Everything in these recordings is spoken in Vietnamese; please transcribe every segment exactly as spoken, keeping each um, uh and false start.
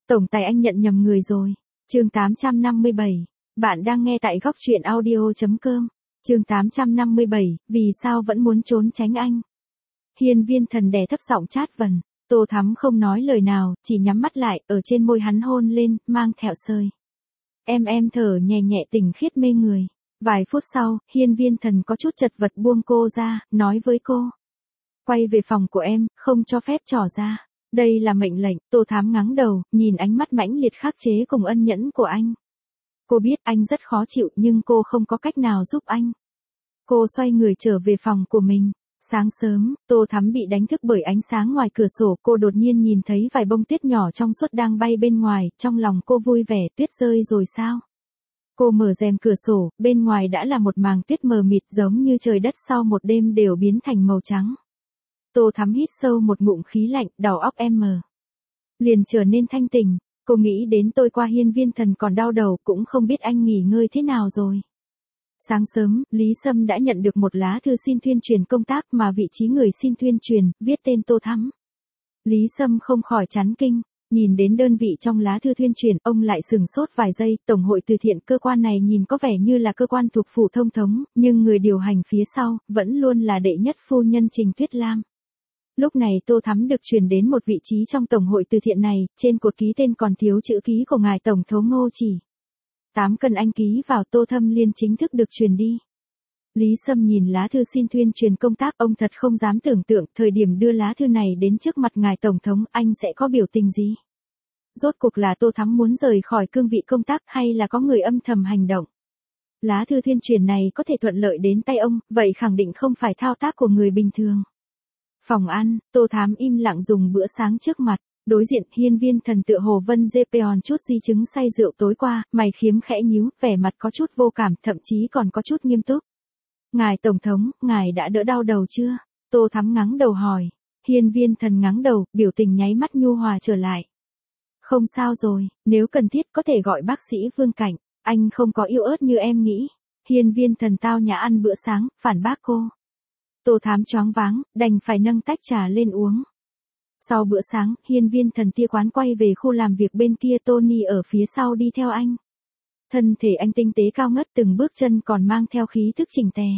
Tổng tài anh nhận nhầm người rồi. Chương tám trăm năm mươi bảy. Bạn đang nghe tại góc truyện audio chấm com. Chương tám trăm năm mươi bảy, vì sao vẫn muốn trốn tránh anh? Hiên Viên Thần đè thấp giọng chát vần. Tô Thắm không nói lời nào, chỉ nhắm mắt lại, ở trên môi hắn hôn lên, mang theo sơi. Em em thở nhẹ nhẹ tỉnh khiết mê người. Vài phút sau, Hiên Viên Thần có chút chật vật buông cô ra, nói với cô. Quay về phòng của em, không cho phép trỏ ra. Đây là mệnh lệnh. Tô Thắm ngắng đầu, nhìn ánh mắt mãnh liệt khắc chế cùng ân nhẫn của anh. Cô biết anh rất khó chịu nhưng cô không có cách nào giúp anh. Cô xoay người trở về phòng của mình. Sáng sớm, Tô Thắm bị đánh thức bởi ánh sáng ngoài cửa sổ. Cô đột nhiên nhìn thấy vài bông tuyết nhỏ trong suốt đang bay bên ngoài. Trong lòng cô vui vẻ, tuyết rơi rồi sao? Cô mở rèm cửa sổ, bên ngoài đã là một màng tuyết mờ mịt giống như trời đất sau một đêm đều biến thành màu trắng. Tô Thắm hít sâu một ngụm khí lạnh, đầu óc em mờ. Liền trở nên thanh tỉnh, cô nghĩ đến tôi qua Hiên Viên Thần còn đau đầu cũng không biết anh nghỉ ngơi thế nào rồi. Sáng sớm, Lý Sâm đã nhận được một lá thư xin tuyên truyền công tác mà vị trí người xin tuyên truyền, viết tên Tô Thắm. Lý Sâm không khỏi chấn kinh, nhìn đến đơn vị trong lá thư tuyên truyền, ông lại sửng sốt vài giây. Tổng hội từ thiện cơ quan này nhìn có vẻ như là cơ quan thuộc phủ thông thống, nhưng người điều hành phía sau, vẫn luôn là đệ nhất phu nhân Trình Tuyết Lam. Lúc này Tô Thắm được chuyển đến một vị trí trong tổng hội từ thiện này, trên cột ký tên còn thiếu chữ ký của ngài Tổng thống Ngô Chỉ. Tám cần anh ký vào. Tô Thâm Liên chính thức được truyền đi. Lý Sâm nhìn lá thư xin tuyên truyền công tác, ông thật không dám tưởng tượng thời điểm đưa lá thư này đến trước mặt ngài Tổng thống anh sẽ có biểu tình gì. Rốt cuộc là Tô Thắm muốn rời khỏi cương vị công tác hay là có người âm thầm hành động. Lá thư tuyên truyền này có thể thuận lợi đến tay ông, vậy khẳng định không phải thao tác của người bình thường. Phòng ăn, Tô Thắm im lặng dùng bữa sáng trước mặt. Đối diện, Hiên Viên Thần tựa hồ Vân Jepeon chút di chứng say rượu tối qua, mày khiếm khẽ nhíu, vẻ mặt có chút vô cảm, thậm chí còn có chút nghiêm túc. Ngài Tổng thống, ngài đã đỡ đau đầu chưa? Tô Thắm ngắng đầu hỏi. Hiên Viên Thần ngắng đầu, biểu tình nháy mắt nhu hòa trở lại. Không sao rồi, nếu cần thiết có thể gọi bác sĩ Vương Cảnh, anh không có yếu ớt như em nghĩ. Hiên Viên Thần tao nhã ăn bữa sáng, phản bác cô. Tô Thắm choáng váng, đành phải nâng tách trà lên uống. Sau bữa sáng, Hiên Viên Thần tia quán quay về khu làm việc bên kia, Tony ở phía sau đi theo anh. Thân thể anh tinh tế cao ngất, từng bước chân còn mang theo khí thức chỉnh tề.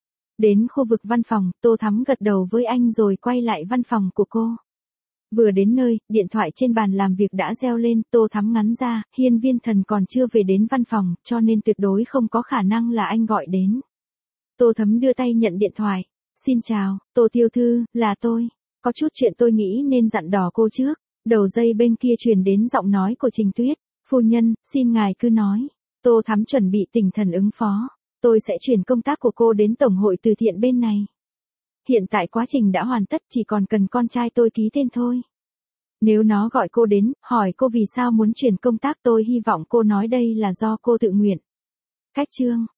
Đến khu vực văn phòng, Tô Thắm gật đầu với anh rồi quay lại văn phòng của cô. Vừa đến nơi, điện thoại trên bàn làm việc đã reo lên. Tô Thắm ngắn ra, Hiên Viên Thần còn chưa về đến văn phòng, cho nên tuyệt đối không có khả năng là anh gọi đến. Tô Thắm đưa tay nhận điện thoại. Xin chào, Tô Tiểu Thư, là tôi. Có chút chuyện tôi nghĩ nên dặn dò cô trước. Đầu dây bên kia truyền đến giọng nói của Trình Tuyết. Phu nhân, xin ngài cứ nói. Tô Thắm chuẩn bị tinh thần ứng phó. Tôi sẽ chuyển công tác của cô đến Tổng hội từ thiện bên này. Hiện tại quá trình đã hoàn tất, chỉ còn cần con trai tôi ký tên thôi. Nếu nó gọi cô đến, hỏi cô vì sao muốn chuyển công tác, tôi hy vọng cô nói đây là do cô tự nguyện. Cách chương.